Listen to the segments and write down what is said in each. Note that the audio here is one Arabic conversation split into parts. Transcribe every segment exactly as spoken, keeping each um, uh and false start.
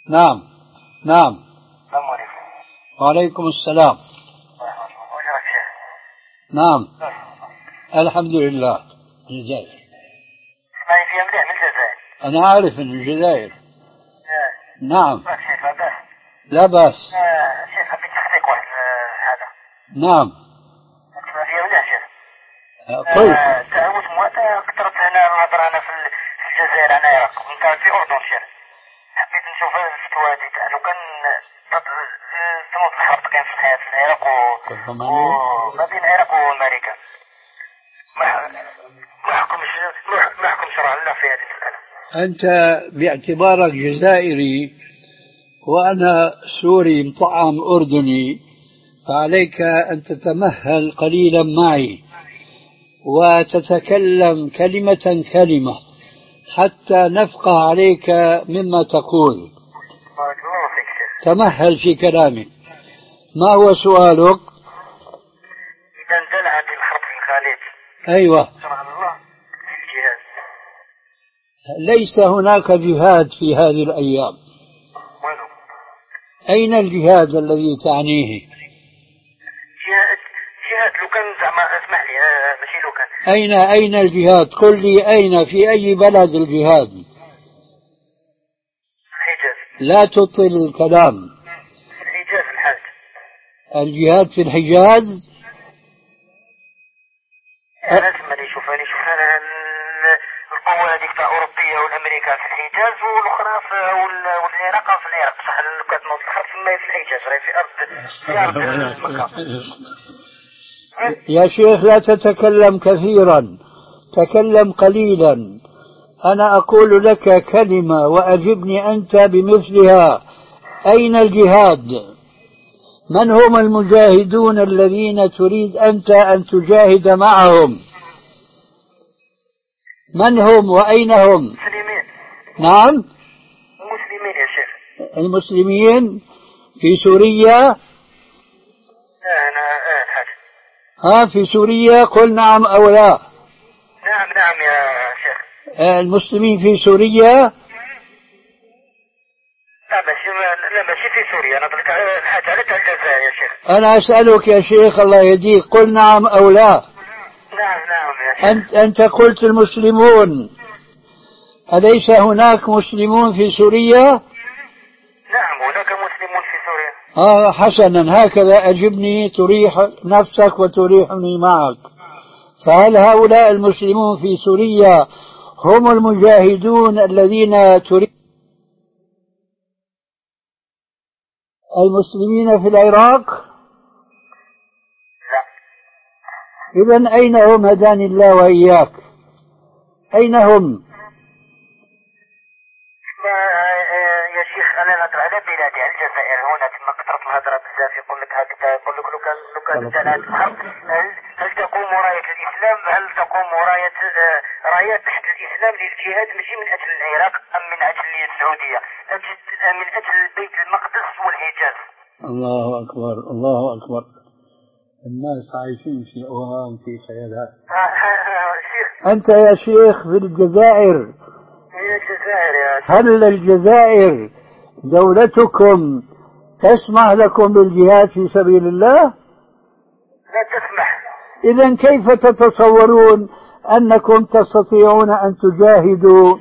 نعم نعم. السلام عليكم. وعليكم السلام. وجهك شيخ. نعم الحمد لله. الجزائر. اسمعي فيها مليح من الجزائر. أنا عارف إن الجزائر. آه. نعم. شيخ لا بأس. لا بأس. آه. شيخ حبيت نحكيك واحد هذا. نعم. اسمع فيها مليح شيخ. قل. آه. تعاوت مواتاة كثرت هنا الهضرة أنا في الجزائر أنا العراق. أنت في أردن شيخ. حبيت نشوف الفتوى هذه لو كان تنوض الحرب كان في الحياة في العراق وما بين العراق وأمريكا. ما ما حكم ما حكم شرع الله في هذه المسألة؟ أنت باعتبارك جزائري وأنا سوري مطعم أردني فعليك أن تتمهل قليلا معي وتتكلم كلمة كلمة حتى نفقه عليك مما تقول. تمهل في كلامك. ما هو سؤالك؟ إذا اندلعت الحرب في الخليج. أيوة. شرع الله في الجهاد. ليس هناك جهاد في هذه الأيام. وينه؟ أين الجهاد الذي تعنيه؟ جهاد جهاد لو كان زعما اسمح لي ماشي لو كان. أين أين الجهاد؟ قل لي أين في أي بلد الجهاد؟ الحجاز. لا تطل الكلام. في الحجاز الحاج. الجهاد في الحجاز؟ أنا اسمعني شوف أنا شوف أنا القوة هذيك تاع أوروبية والأمريكا في الحجاز والأخرى في والعراق في العراق صح لو كانت نوصل الحرب في الحجاز راهي في أرض في أرض مكة. يا شيخ لا تتكلم كثيرا تكلم قليلا. أنا أقول لك كلمة وأجبني أنت بمثلها. أين الجهاد؟ من هم المجاهدون الذين تريد أنت أن تجاهد معهم؟ من هم وأين هم؟ مسلمين. نعم مسلمين يا شيخ. المسلمين في سوريا. أنا آه الحاج. ها في سوريا قل نعم أو لا. نعم نعم يا شيخ. المسلمين في سوريا. لا ماشي لا ماشي في سوريا أنا بلك الحاج على الجزائر يا شيخ. أنا أسألك يا شيخ الله يهديك قل نعم أو لا. نعم نعم يا شيخ. أنت أنت قلت المسلمون. أليس هناك مسلمون في سوريا؟ نعم هناك مسلمون في سوريا. آه حسنا هكذا أجبني تريح نفسك وتريحني معك. فهل هؤلاء المسلمون في سوريا هم المجاهدون الذين تريد المسلمين في العراق؟ لا. إذن أين هم هداني الله وإياك؟ أين هم؟ يا شيخ أنا نهضر على بلادي على الجزائر هنا تما كثرت الهضرة بزاف يقول لك هكذا يقول لك لو كان لو كان انتهت الحرب هل تقوم راية الإسلام هل تقوم راية رايات تحت الإسلام للجهاد ماشي من أجل العراق أم من أجل السعودية من أجل بيت المقدس والحجاز. الله أكبر الله أكبر. الناس عايشين في أوهام في خيالات. أنت يا شيخ في الجزائر. يا الجزائر يا شيخ. هل الجزائر دولتكم تسمح لكم بالجهاد في سبيل الله؟ لا تسمح. إذن كيف تتصورون أنكم تستطيعون أن تجاهدوا؟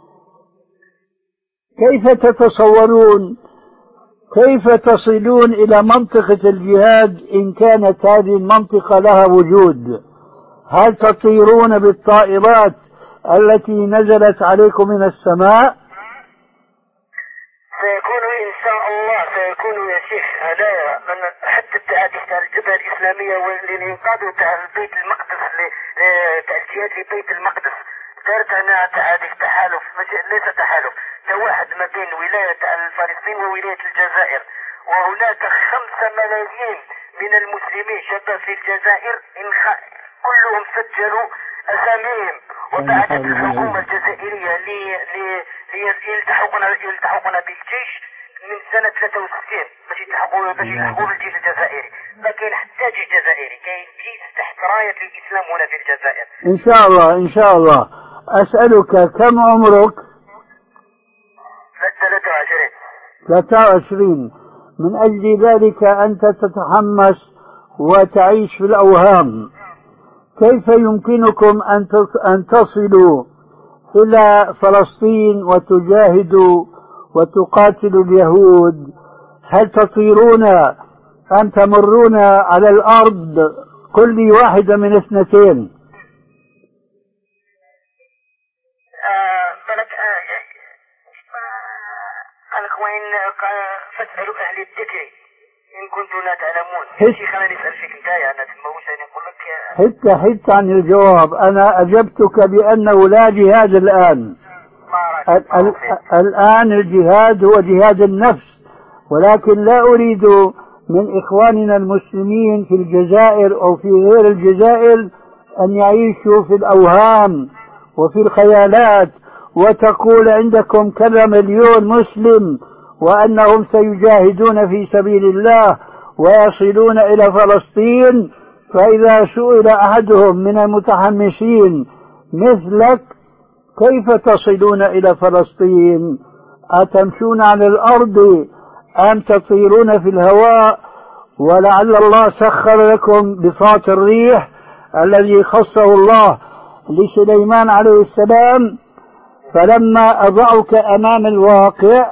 كيف تتصورون كيف تصلون إلى منطقة الجهاد إن كانت هذه المنطقة لها وجود؟ هل تطيرون بالطائرات التي نزلت عليكم من السماء؟ سيكون إن شاء الله سيكون يا شيخ هدايا من حتى التعادي تاع الجبهة الإسلامية والإنقاذ تاع بيت المقدس تاع الجهاد لبيت المقدس دارت هنا تعادي تحالف ليس تحالف واحد ما بين ولاية فلسطين وولاية الجزائر وهناك خمسة ملايين من المسلمين شباب في الجزائر كلهم سجلوا أساميهم وبعثت الحكومة الجزائرية ليلتحقون يلتحقون بالجيش من سنة ثلاثة وستين باش يلتحقوا باش يلحقوا بالجيش الجزائري لكن حتى جيش جزائري كاين جيش تحت راية الإسلام هنا في الجزائر. إن شاء الله إن شاء الله. أسألك كم عمرك؟ ثلاثة وعشرين. ثلاثة وعشرين. من أجل ذلك أنت تتحمس وتعيش في الأوهام. كيف يمكنكم أن تصلوا إلى فلسطين وتجاهدوا وتقاتلوا اليهود؟ هل تطيرون أم تمرون على الأرض كل واحدة من اثنتين؟ فاسألوا أهل الذكر إن كنتم لا تعلمون. شيخ أنا نسأل فيك أنت أنا تنبوش أنا أقول لك حتى حتى عن الجواب. أنا أجبتك بأنه لا جهاد الآن. ال الآن الجهاد هو جهاد النفس، ولكن لا أريد من إخواننا المسلمين في الجزائر أو في غير الجزائر أن يعيشوا في الأوهام وفي الخيالات، وتقول عندكم كذا مليون مسلم وأنهم سيجاهدون في سبيل الله ويصلون إلى فلسطين. فإذا سئل أحدهم من المتحمسين مثلك كيف تصلون إلى فلسطين؟ أتمشون على الأرض أم تطيرون في الهواء؟ ولعل الله سخر لكم بساط الريح الذي خصه الله لسليمان عليه السلام، فلما أضعك أمام الواقع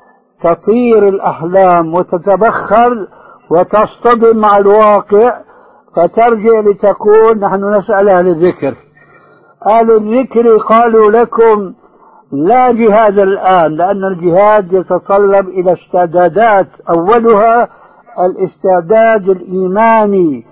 تطير الأحلام وتتبخر وتصطدم مع الواقع، فترجع لتقول نحن نسأل أهل الذكر. أهل الذكر قالوا لكم لا جهاد الآن، لأن الجهاد يتطلب إلى استعدادات، أولها الاستعداد الإيماني،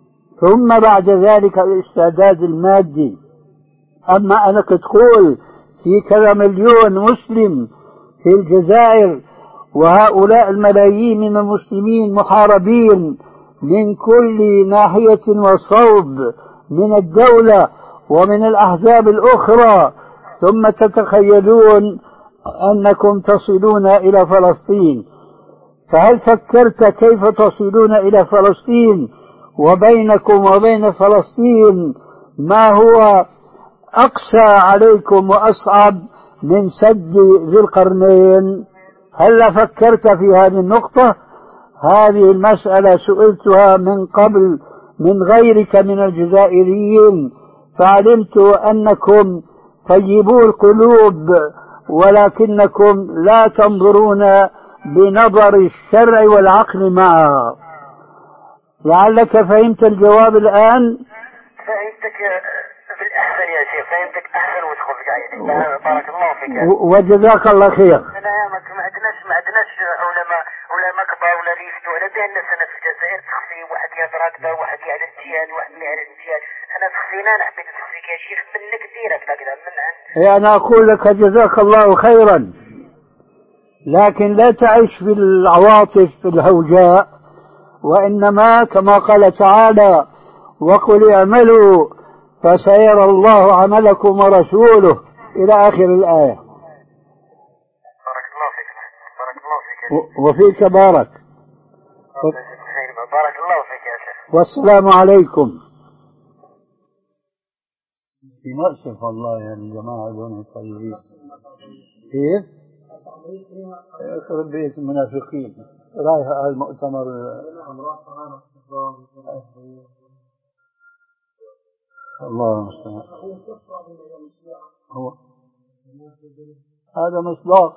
ثم بعد ذلك الاستعداد المادي. أما أنك تقول في كذا مليون مسلم في الجزائر، وهؤلاء الملايين من المسلمين محاربين من كل ناحية وصوب من الدولة ومن الأحزاب الأخرى، ثم تتخيلون أنكم تصلون إلى فلسطين. فهل فكرت كيف تصلون إلى فلسطين وبينكم وبين فلسطين ما هو أقسى عليكم وأصعب من سد ذي القرنين؟ هل فكرت في هذه النقطة؟ هذه المسألة سئلتها من قبل من غيرك من الجزائريين، فعلمت أنكم طيبو القلوب ولكنكم لا تنظرون بنظر الشرع والعقل معها. لعلك فهمت الجواب الآن؟ فهمتك بالأحسن يا شيخ، فهمتك أحسن وتخرج يعني. بارك الله فيك وجزاك الله خير. أنا ما عندناش ما عندناش علماء علماء كبار ولا ريفتوا على بها الناس. أنا في الجزائر تخفي واحد يهضر هكذا واحد على الجهاد واحد على الجهاد. أنا تخفينا أنا حبيت تخفيك يا شيخ منك ديرك كذا من عند. أنا أقول لك جزاك الله خيرا، لكن لا تعيش في العواطف الهوجاء، وإنما كما قال تعالى وقل اعملوا فسيرى الله عملكم ورسوله إلى آخر الآية. بارك الله فيك. بارك الله فيك. وفيك بارك. بارك الله فيك يا شيخ. والسلام عليكم. ينأسف والله يا الجماعة دون طيبين. كيف؟ يخرب بيت المنافقين. رايح المؤتمر. الله المستعان. هو هذا مصداق.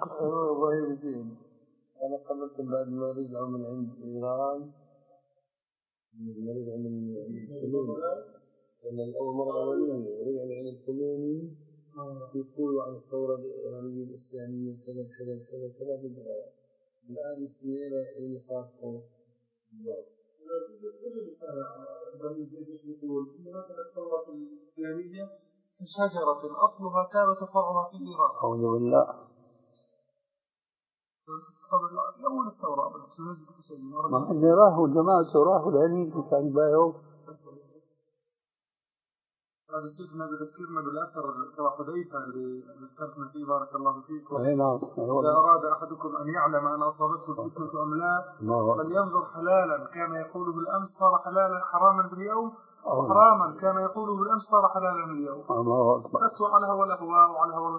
أنا قبلت بعد ما رجعوا من عند إيران، ما رجعوا من الخميني، لأن أول مرة أولين رجعوا من عند الخميني يقولوا عن الثورة الإيرانية الإسلامية كذا كذا كذا كذا بالبلاد. الآن اثنين إلى خاصة يقول إن مثل الثورة الإسلامية كشجرة أصلها كان تفرعها في إيران. أعوذ بالله. الأول الثورة ما اللي راحوا جماعة راحوا لأني كان بايعوا. هذا شيخنا بذكرنا بالأثر تبع حذيفة اللي ذكرتنا فيه بارك الله فيكم. أي نعم. إذا أراد أحدكم أن يعلم أن أصابته الفتنة أم لا فلينظر حلالا كان يقوله بالأمس صار حلالا حراما اليوم، وحراما كان يقوله بالأمس صار حلالا اليوم. فتوى على هوى الأهواء وعلى هوى